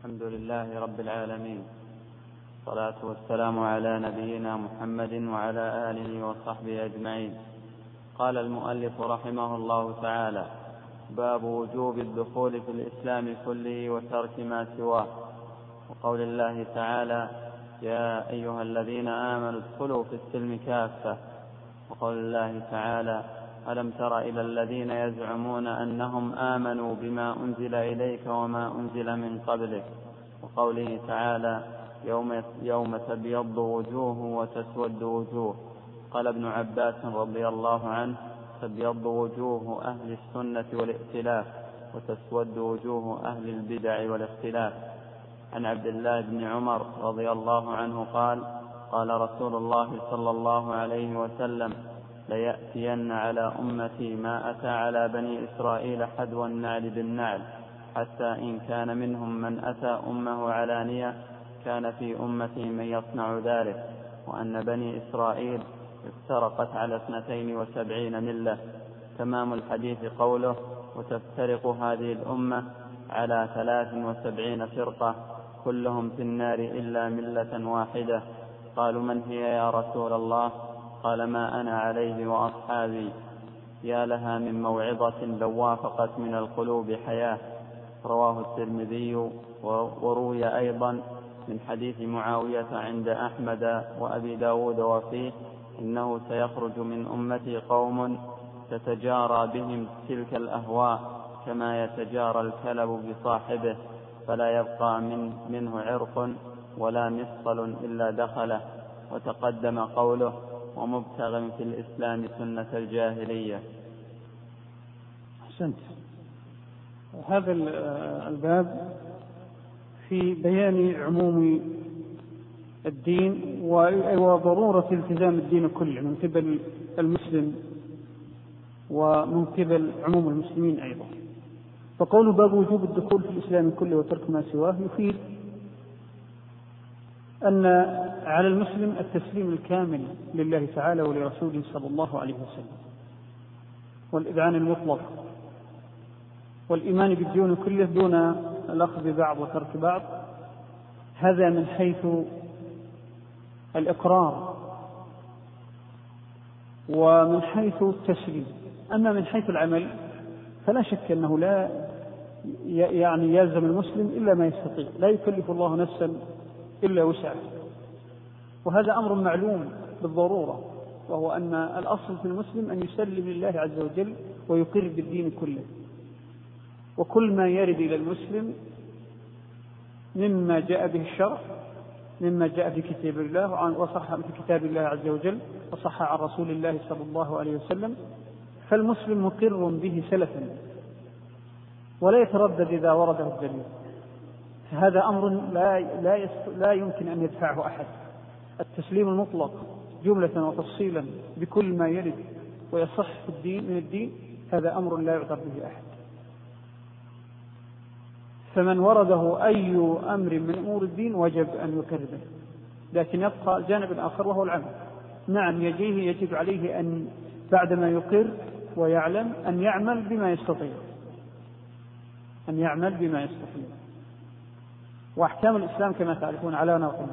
الحمد لله رب العالمين، والصلاة والسلام على نبينا محمد وعلى آله وصحبه أجمعين. قال المؤلف رحمه الله تعالى: باب وجوب الدخول في الإسلام كله وترك ما سواه. وقول الله تعالى: يا أيها الذين آمنوا ادخلوا في السلم كافة. وقول الله تعالى: ألم تر إلى الذين يزعمون أنهم آمنوا بما أنزل إليك وما أنزل من قبلك. وقوله تعالى: يوم تبيض وجوه وتسود وجوه. قال ابن عباس رضي الله عنه: تبيض وجوه أهل السنة والائتلاف، وتسود وجوه أهل البدع والاختلاف. عن عبد الله بن عمر رضي الله عنه قال: قال رسول الله صلى الله عليه وسلم: ليأتين على أمتي ما أتى على بني إسرائيل حذو النعل بالنعل، حتى إن كان منهم من أتى أمه علانية كان في أمته من يصنع ذلك. وأن بني إسرائيل افترقت على 72 ملة. تمام الحديث قوله: وتفترق هذه الأمة على 73 فرقة كلهم في النار إلا ملة واحدة. قالوا: من هي يا رسول الله؟ قال: ما أنا عليه وأصحابي. يا لها من موعظة لو وافقت من القلوب حياة. رواه الترمذي. وروي أيضا من حديث معاوية عند أحمد وأبي داود وفيه: إنه سيخرج من أمتي قوم تتجارى بهم تلك الأهواء كما يتجارى الكلب بصاحبه، فلا يبقى منه عرق ولا مفصل إلا دخله. وتقدم قوله: ومبتغ في الإسلام سنة الجاهلية. أحسنت. هذا الباب في بيان عموم الدين وضرورة التزام الدين كله من قبل المسلم ومن قبل عموم المسلمين أيضا. فقول باب وجوب الدخول في الإسلام كله وترك ما سواه يفيد أن على المسلم التسليم الكامل لله تعالى ولرسوله صلى الله عليه وسلم، والإذعان المطلق، والإيمان بالدين كله دون الأخذ ببعض وترك بعض. هذا من حيث الإقرار ومن حيث التسليم. أما من حيث العمل فلا شك أنه لا يلزم المسلم إلا ما يستطيع، لا يكلف الله نفسا إلا وسعها، وهذا أمر معلوم بالضرورة، وهو أن الأصل في المسلم أن يسلم لله عز وجل ويقر بالدين كله. وكل ما يرد إلى المسلم مما جاء به الشرع، مما جاء في كتاب الله وصح في كتاب الله عز وجل وصح عن رسول الله صلى الله عليه وسلم، فالمسلم مقر به سلفا ولا يتردد إذا ورده الدليل. هذا أمر لا يمكن أن يدفعه أحد. التسليم المطلق جملة وتفصيلا بكل ما يرد ويصح في الدين من الدين، هذا أمر لا يعترض به أحد. فمن ورده أي أمر من أمور الدين وجب أن يقر به، لكن يبقى الجانب الآخر وهو العمل. نعم، يجب عليه أن بعدما يقر ويعلم أن يعمل بما يستطيع، وأحكام الإسلام كما تعرفون على نوعين: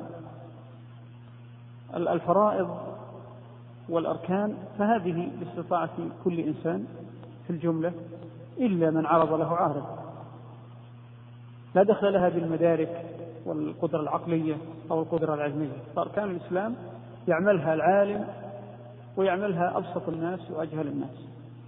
الفرائض والأركان، فهذه باستطاعة كل إنسان في الجملة إلا من عرض له عارض لا دخل لها بالمدارك والقدرة العقلية أو القدرة العلمية. فأركان الإسلام يعملها العالم ويعملها أبسط الناس وأجهل الناس.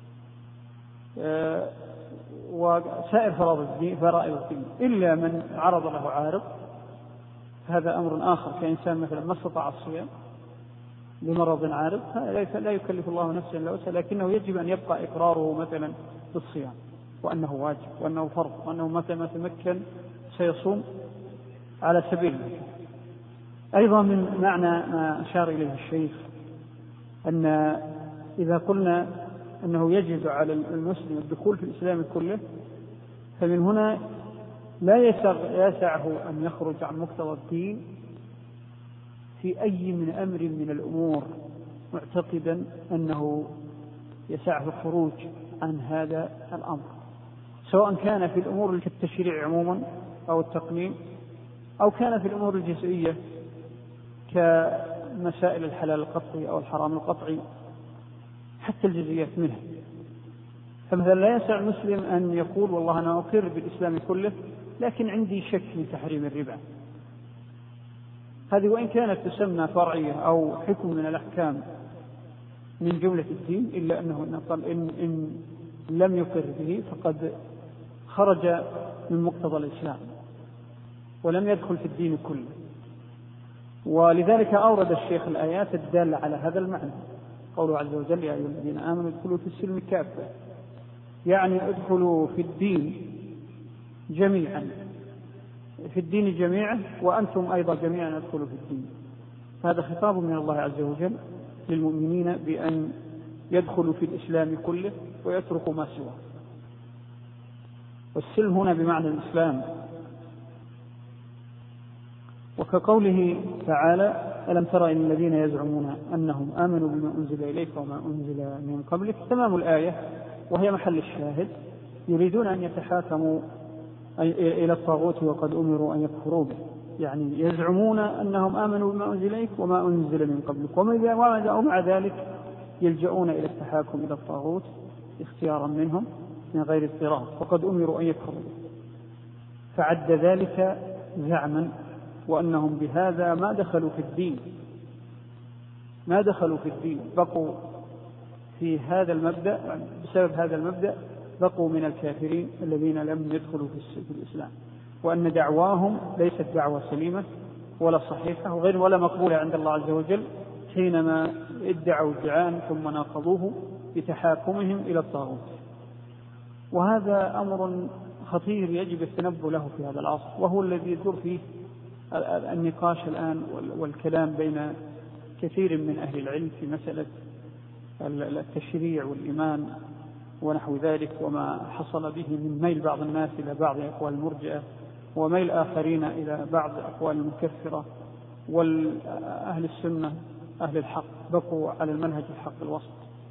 وسائر فرائض الدين إلا من عرض له عارض، هذا أمر آخر، كإنسان مثلا ما استطاع الصيام بمرض عارض، لا يكلف الله نفسا إلا وسعها، لكنه يجب أن يبقى إقراره مثلا بالصيام وأنه واجب وأنه فرض وأنه متى ما تمكن سيصوم على سبيل الله. أيضا من معنى ما أشار إليه الشيخ أن إذا قلنا أنه يجب على المسلم الدخول في الإسلام كله، فمن هنا لا يسعه أن يخرج عن مقتضى الدين في أي من أمر من الأمور معتقدا أنه يسعه الخروج عن هذا الأمر، سواء كان في الأمور كالتشريع عموما أو التقنين أو كان في الأمور الجزئية كمسائل الحلال القطعي أو الحرام القطعي، حتى الجزئيات منها. فمثلا لا يسع المسلم أن يقول والله أنا أقر بالإسلام كله لكن عندي شك من تحريم الربا. هذه وإن كانت تسمى فرعية أو حكم من الأحكام من جملة الدين، إلا أنه إن لم يقر به فقد خرج من مقتضى الإسلام ولم يدخل في الدين كله. ولذلك أورد الشيخ الآيات الدالة على هذا المعنى، قوله عز وجل: يا أيها الذين آمنوا ادخلوا في السلم كافة، يعني ادخلوا في الدين جميعا، في الدين جميعا، وأنتم أيضا جميعا ادخلوا في الدين. هذا خطاب من الله عز وجل للمؤمنين بأن يدخلوا في الإسلام كله ويتركوا ما سواه. والسلم هنا بمعنى الإسلام. وكقوله تعالى: ألم تر إلى الذين يزعمون أنهم آمنوا بما أنزل إليك وما أنزل من قبلك، تمام الآية وهي محل الشاهد. يريدون أن يتحاكموا إلى الطاغوت وقد أمروا أن يكفروا به، يعني يزعمون أنهم آمنوا بما أنزل إليك وما أنزل من قبلك، ومع ذلك يلجؤون إلى التحاكم إلى الطاغوت اختيارا منهم من غير اضطرار، وقد أمروا أن يكفروا به. فعد ذلك زعما، وأنهم بهذا ما دخلوا في الدين، بقوا في هذا المبدأ، بسبب هذا المبدأ بقوا من الكافرين الذين لم يدخلوا في الإسلام، وأن دعواهم ليست دعوة سليمة ولا صحيحة ولا مقبولة عند الله عز وجل حينما ادعوا ادعاء ثم ناقضوه بتحاكمهم إلى الطاغوت. وهذا أمر خطير يجب التنبه له في هذا العصر، وهو الذي يدور فيه النقاش الآن والكلام بين كثير من أهل العلم في مسألة التشريع والإيمان ونحو ذلك، وما حصل به من ميل بعض الناس إلى بعض أقوال المرجئة وميل آخرين إلى بعض أقوال المكفرة. والأهل السنة أهل الحق بقوا على المنهج الحق الوسط.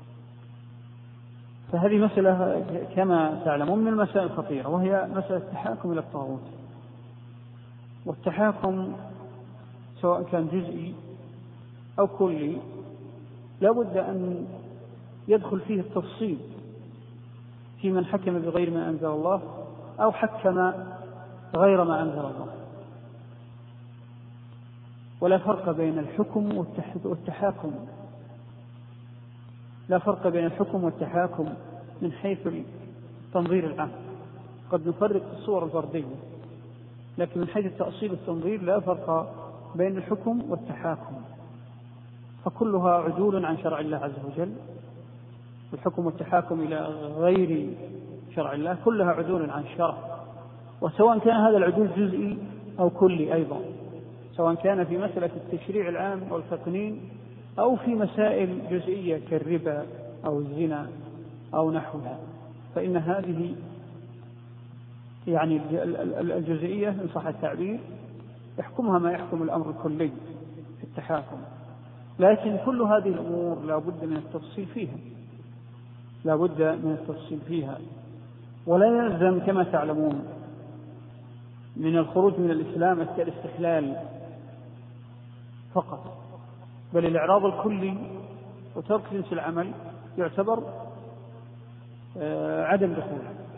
فهذه مسألة كما تعلمون من المسائل الخطيرة، وهي مسألة التحاكم إلى الطاغوت. والتحاكم سواء كان جزئي أو كلي لا بد أن يدخل فيه التفصيل في من حكم بغير ما أنزل الله أو حكم غير ما أنزل الله. ولا فرق بين الحكم والتحاكم، لا فرق بين الحكم والتحاكم من حيث التنظير العام. قد نفرق في الصور الفردية، لكن من حيث التأصيل التنظير لا فرق بين الحكم والتحاكم، فكلها عدول عن شرع الله عز وجل. الحكم والتحاكم إلى غير شرع الله كلها عدول عن الشرع، وسواء كان هذا العدول جزئي أو كلي أيضا، سواء كان في مسألة التشريع العام والتقنين أو في مسائل جزئية كالربا أو الزنا أو نحوها، فإن هذه يعني الجزئية إن صح التعبير يحكمها ما يحكم الأمر الكلي في التحاكم. لكن كل هذه الأمور لا بد من التفصيل فيها، ولا يلزم كما تعلمون من الخروج من الإسلام الاستحلال فقط، بل الإعراض الكلي وترك جنس العمل يعتبر عدم دخول،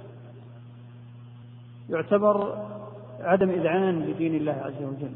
يعتبر عدم إذعان لدين الله عز وجل.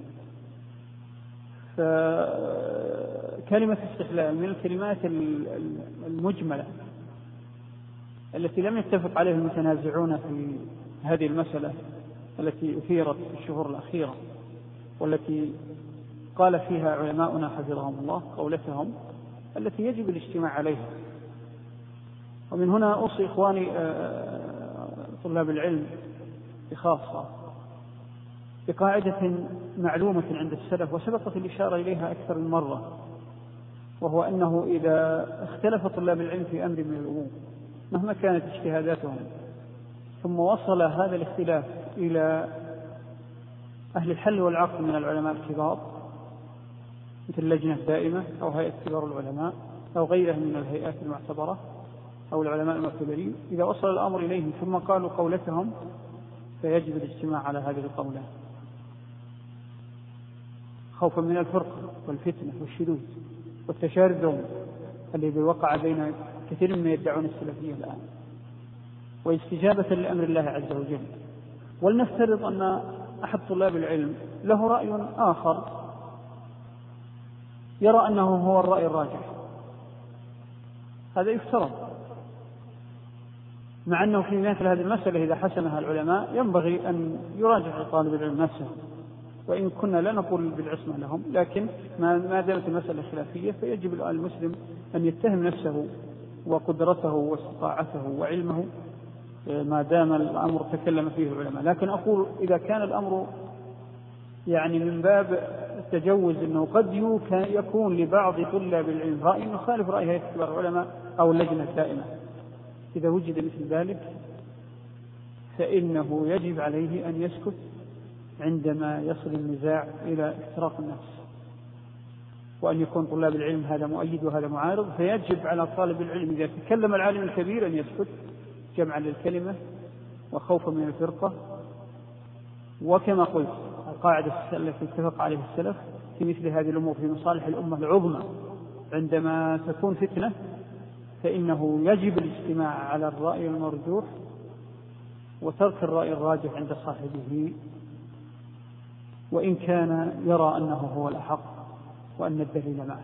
فكلمة استحلال من الكلمات المجملة التي لم يتفق عليها المتنازعون في هذه المسألة التي أثيرت في الشهور الأخيرة، والتي قال فيها علماؤنا حفظهم الله قولتهم التي يجب الاجتماع عليها. ومن هنا أوصي إخواني طلاب العلم بخاصة بقاعدة معلومة عند السلف وسبقت الإشارة إليها أكثر من مرة، وهو أنه إذا اختلف طلاب العلم في أمر من الأمور مهما كانت اجتهاداتهم ثم وصل هذا الاختلاف إلى أهل الحل والعقد من العلماء الكبار مثل اللجنة الدائمة أو هيئة كبار العلماء أو غيرها من الهيئات المعتبرة أو العلماء المعتبرين، إذا وصل الأمر إليهم ثم قالوا قولتهم فيجب الاجتماع على هذه القولة. خوفا من الفرقة والفتنة والشذوذ والتشرذم الذي وقع بين كثير من يدعون السلفية الآن، واستجابة لأمر الله عز وجل. ولنفترض أن أحد طلاب العلم له رأي آخر يرى أنه هو الرأي الراجح، هذا يفترض، مع أنه في مثل هذه المسألة إذا حسمها العلماء ينبغي أن يراجع طالب العلم نفسه، وإن كنا لا نقول بالعصمة لهم، لكن ما دامت المسألة خلافية فيجب على المسلم أن يتهم نفسه وقدرته واستطاعته وعلمه ما دام الأمر تكلم فيه العلماء. لكن أقول إذا كان الأمر يعني من باب التجوز أنه قد يكون لبعض طلاب العلم رأي يخالف رأي هيئة كبار العلماء أو اللجنة الدائمة، إذا وجد مثل ذلك فإنه يجب عليه أن يسكت عندما يصل النزاع إلى افتراق النفس، وأن يكون طلاب العلم هذا مؤيد وهذا معارض، فيجب على طالب العلم إذا تكلم العالم الكبير أن يسكت جمعا للكلمة وخوفا من الفرقة. وكما قلت القاعدة التي اتفق عليه السلف في مثل هذه الأمور في مصالح الأمة العظمى عندما تكون فتنة فإنه يجب الاجتماع على الرأي المرجوح وترك الرأي الراجح عند صاحبه، وإن كان يرى أنه هو الأحق وأن الدليل معه،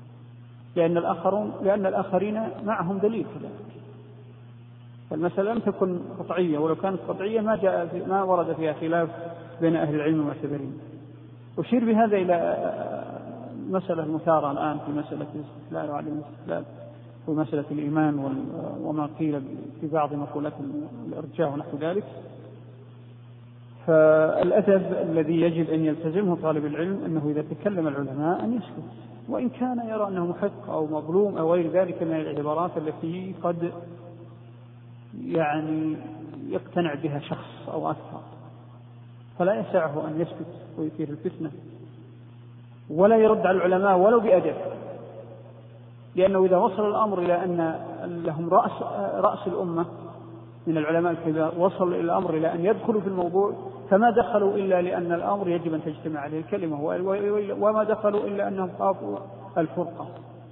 لأن الآخرين معهم دليل كذلك. فالمسألة لم تكن قطعية، ولو كانت قطعية ما ورد فيها خلاف بين أهل العلم والمعتبرين. أشير بهذا إلى مسألة مثارة الآن في مسألة الاستقلال وعدم الاستقلال ومسألة الإيمان وما قيل في بعض مقولات الإرجاء ونحو ذلك. فالأدب الذي يجب أن يلتزمه طالب العلم أنه إذا تكلم العلماء أن يسكت، وإن كان يرى أنه محق أو مظلوم أو غير ذلك من العبارات التي قد يعني يقتنع بها شخص أو أكثر، فلا يسعه أن يسكت ويثير الفتنة ولا يرد على العلماء ولو بأدب، لأنه إذا وصل الأمر إلى أن لهم رأس الأمة من العلماء الكبار وصل إلى الأمر إلى أن يدخلوا في الموضوع، فما دخلوا إلا لأن الأمر يجب أن تجتمع عليه الكلمة، وما دخلوا إلا أنهم خافوا الفرقة.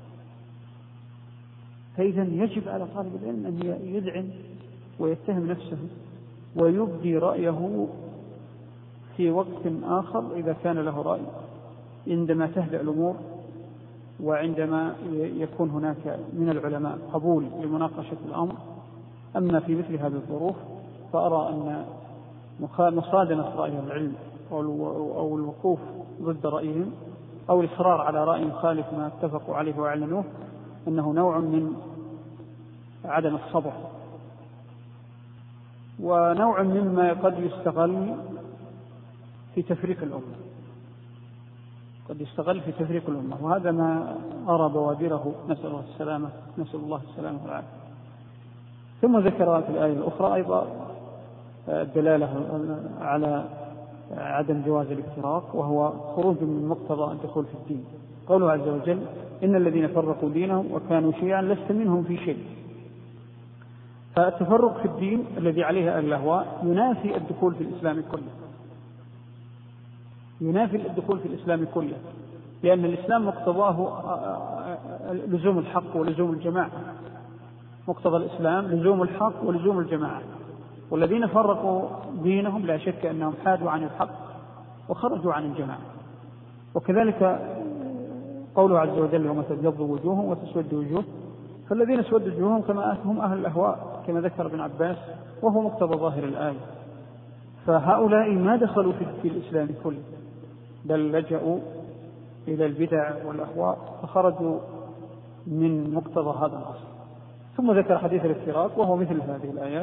فإذا يجب على طالب العلم أن يذعن ويتهم نفسه ويبدي رأيه في وقت آخر إذا كان له رأي، عندما تهدأ الأمور وعندما يكون هناك من العلماء قبول لمناقشة الأمر. أما في مثل هذه الظروف فأرى أن مصادمة رأي العلم أو الوقوف ضد رأيهم أو الإصرار على رأي مخالف ما اتفقوا عليه وأعلنوه أنه نوع من عدم الصبر، ونوع مما قد يستغل في تفريق الأمة، وهذا ما أرى بوادره، نسأل الله السلامة والعافية. ثم ذكر في الآية الأخرى أيضا الدلالة على عدم جواز الافتراق، وهو خروج من مقتضى الدخول في الدين. قوله عز وجل: إن الذين فرقوا دينهم وكانوا شيعا لست منهم في شيء. فالتفرق في الدين الذي عليه أهل الأهواء ينافي الدخول في الإسلام كله، لأن الإسلام مقتضاه لزوم الحق ولزوم الجماعة. مقتضى الإسلام لزوم الحق ولزوم الجماعة، والذين فرقوا دينهم لا شك أنهم حادوا عن الحق وخرجوا عن الجماعة. وكذلك قوله عز وجل: يوم تبيض وجوه وتسود وجوه، فالذين اسود وجوههم كما هم أهل الأهواء كما ذكر ابن عباس، وهو مقتضى ظاهر الآية. فهؤلاء ما دخلوا في الإسلام كله، بل لجأوا إلى البدع والأهواء فخرجوا من مقتضى هذا الأصل. ثم ذكر حديث الافتراق وهو مثل هذه الآيات،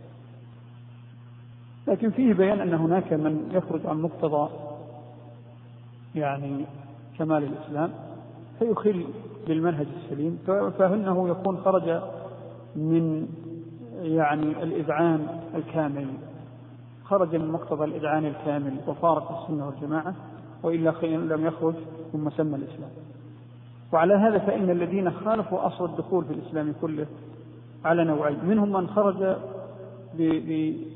لكن فيه بيان أن هناك من يخرج عن مقتضى يعني كمال الإسلام فيخل بالمنهج السليم، فإنه يكون خرج من يعني الإذعان الكامل، خرج من مقتضى الإذعان الكامل وفارق السنة والجماعة، وإلا لم يخرج من مسمى الإسلام. وعلى هذا فإن الذين خالفوا أصل الدخول في الإسلام كله على نوعين: منهم من خرج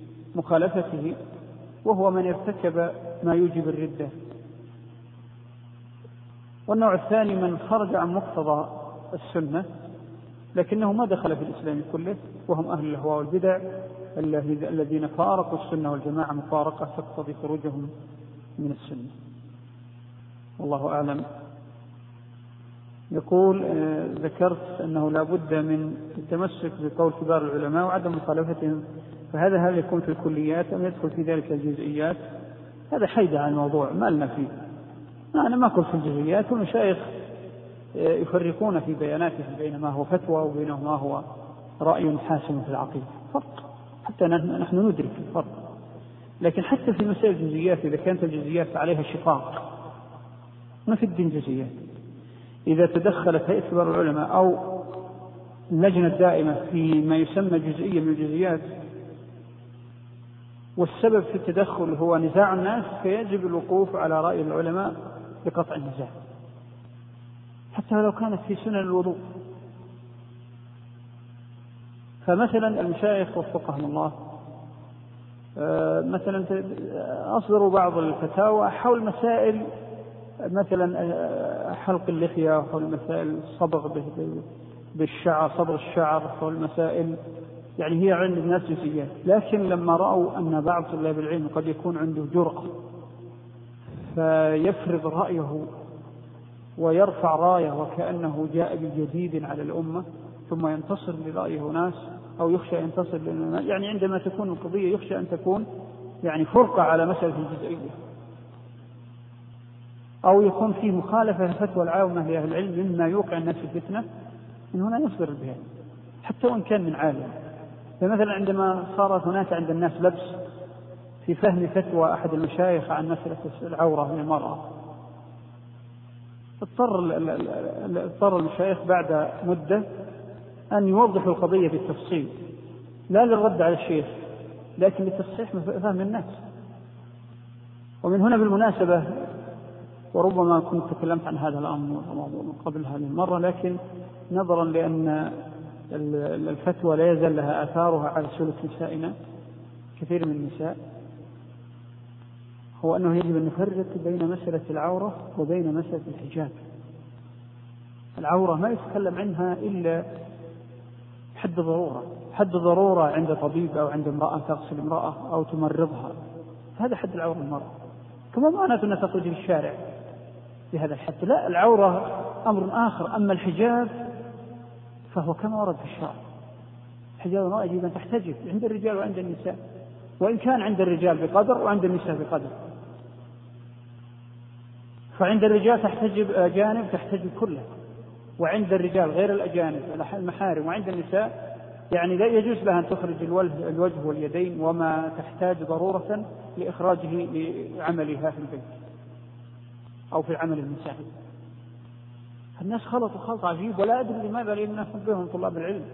بمخالفته وهو من ارتكب ما يوجب الردة والنوع الثاني من خرج عن مقتضى السنة لكنه ما دخل في الإسلام كله، وهم أهل الأهواء والبدع الذين فارقوا السنة والجماعة مفارقة تقتضي خروجهم من السنة. والله أعلم. يقول ذكرت أنه لا بد من التمسك بقول كبار العلماء وعدم مخالفتهم، فهذا هل يكون في الكليات أم يدخل في ذلك الجزئيات؟ هذا حيد عن الموضوع ما لنا فيه. أنا ما أقول في الجزئيات، والمشايخ يفرقون في بياناتهم بين ما هو فتوى وبين ما هو رأي حاسم في العقيدة، فرق حتى نحن ندرك الفرق. لكن حتى في مسائل الجزئيات إذا كانت الجزئيات عليها شقاق، ما في الدين جزئيات. إذا تدخلت هيئة كبار العلماء أو اللجنة الدائمة في ما يسمى جزئية من الجزئيات والسبب في التدخل هو نزاع الناس، فيجب الوقوف على رأي العلماء لقطع النزاع حتى لو كانت في سنن الوضوء. فمثلا المشايخ وفقهم الله مثلا أصدروا بعض الفتاوى حول مسائل مثلا حلق اللحية، حول مسائل صبغ بالشعر، صبغ الشعر، حول مسائل يعني هي عند الناس جزئيات. لكن لما رأوا أن بعض طلاب العلم قد يكون عنده جرأة فيفرض رأيه ويرفع راية وكأنه جاء بجديد على الأمة ثم ينتصر لرأيه ناس أو يخشى ينتصر للناس، يعني عندما تكون القضية يخشى أن تكون يعني فرقة على مسألة الجزئية، أو يكون فيه مخالفة لفتوى العامة لأهل العلم مما يوقع الناس في الفتنة، من هنا يصدر بها حتى وإن كان من عالم. فمثلا عندما صارت هناك عند الناس لبس في فهم فتوى أحد المشايخ عن مسألة العورة من المرأة، اضطر المشايخ بعد مدة أن يوضحوا القضية بالتفصيل، لا للرد على الشيخ لكن لتصحيح فهم الناس. ومن هنا بالمناسبة، وربما كنت تكلمت عن هذا الأمر قبل هذه المرة، لكن نظرا لأن الفتوى لا يزال لها آثارها على سلوك نسائنا كثير من النساء، هو أنه يجب أن نفرق بين مسألة العورة وبين مسألة الحجاب. العورة ما يتكلم عنها إلا حد ضرورة عند طبيب أو عند امرأة تغسل امرأة أو تمرضها، هذا حد العورة المرأة. كما معناته أنها تخرج في الشارع بهذا الحد، لا، العورة أمر آخر. أما الحجاب فهو كما ورد في الشرع، الحجاب المرأة يجب أن تحتجب عند الرجال وعند النساء، وإن كان عند الرجال بقدر وعند النساء بقدر. فعند الرجال تحتجب أجانب تحتجب كلها، وعند الرجال غير الأجانب المحارم، وعند النساء يعني لا يجوز لها أن تخرج الوجه واليدين وما تحتاج ضرورة لإخراجه لعملها في البيت أو في العمل المساعد. الناس خلطوا خلط عجيب ولا أدري لماذا، لأن نحبهم طلاب العلم.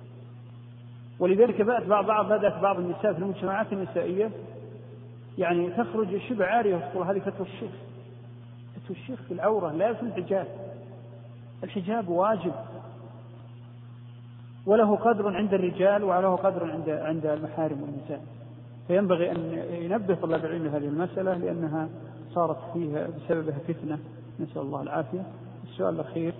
ولذلك بدأت بعض النساء في المجتمعات النسائية يعني تخرج شبه عارية وتقول هذه فتوى الشيخ. فتوى الشيخ في العورة لا في الحجاب. الحجاب واجب وله قدر عند الرجال وله قدر عند المحارم والنساء، فينبغي أن ينبه طلاب العلم هذه المسألة لأنها صارت فيها بسببها فتنة، نسأل الله العافية. السؤال الأخير: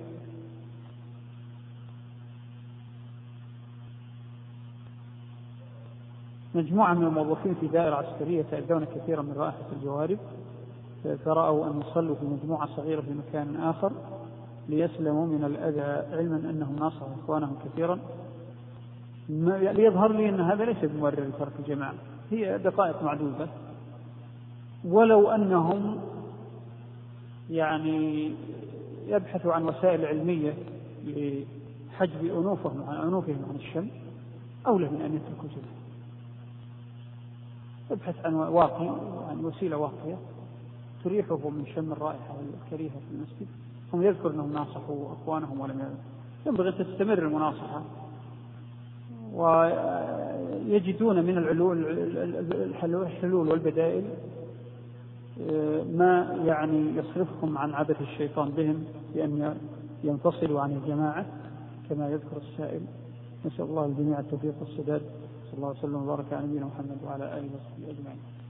مجموعة من الموظفين في دائرة عسكرية يتأذون كثيرا من رائحة الجوارب، فرأوا أن يصلوا في مجموعة صغيرة في مكان آخر ليسلموا من الأذى، علما أنهم ناصحوا إخوانهم كثيرا. ليظهر لي أن هذا ليس بمبرر لترك الجماعة، هي دقائق معدودة، ولو أنهم يعني يبحثوا عن وسائل علمية لحجب أنوفهم عن الشم أولى من أن يتركوا جماعة. يبحث عن واقي، يعني وسيلة واقية تريحه من شم الرائحة الكريهة في المسجد، هم يذكر أنهم ناصحوا أخوانهم ولم ينبغي أن تستمر المناصحة، ويجدون من الحلول والبدائل ما يعني يصرفهم عن عبث الشيطان بهم بأن ينفصلوا عن الجماعة كما يذكر السائل. نسأل الله الجميع التوفيق والسداد. صلى الله وسلم وبارك على نبينا محمد وعلى آله وصحبه أجمعين.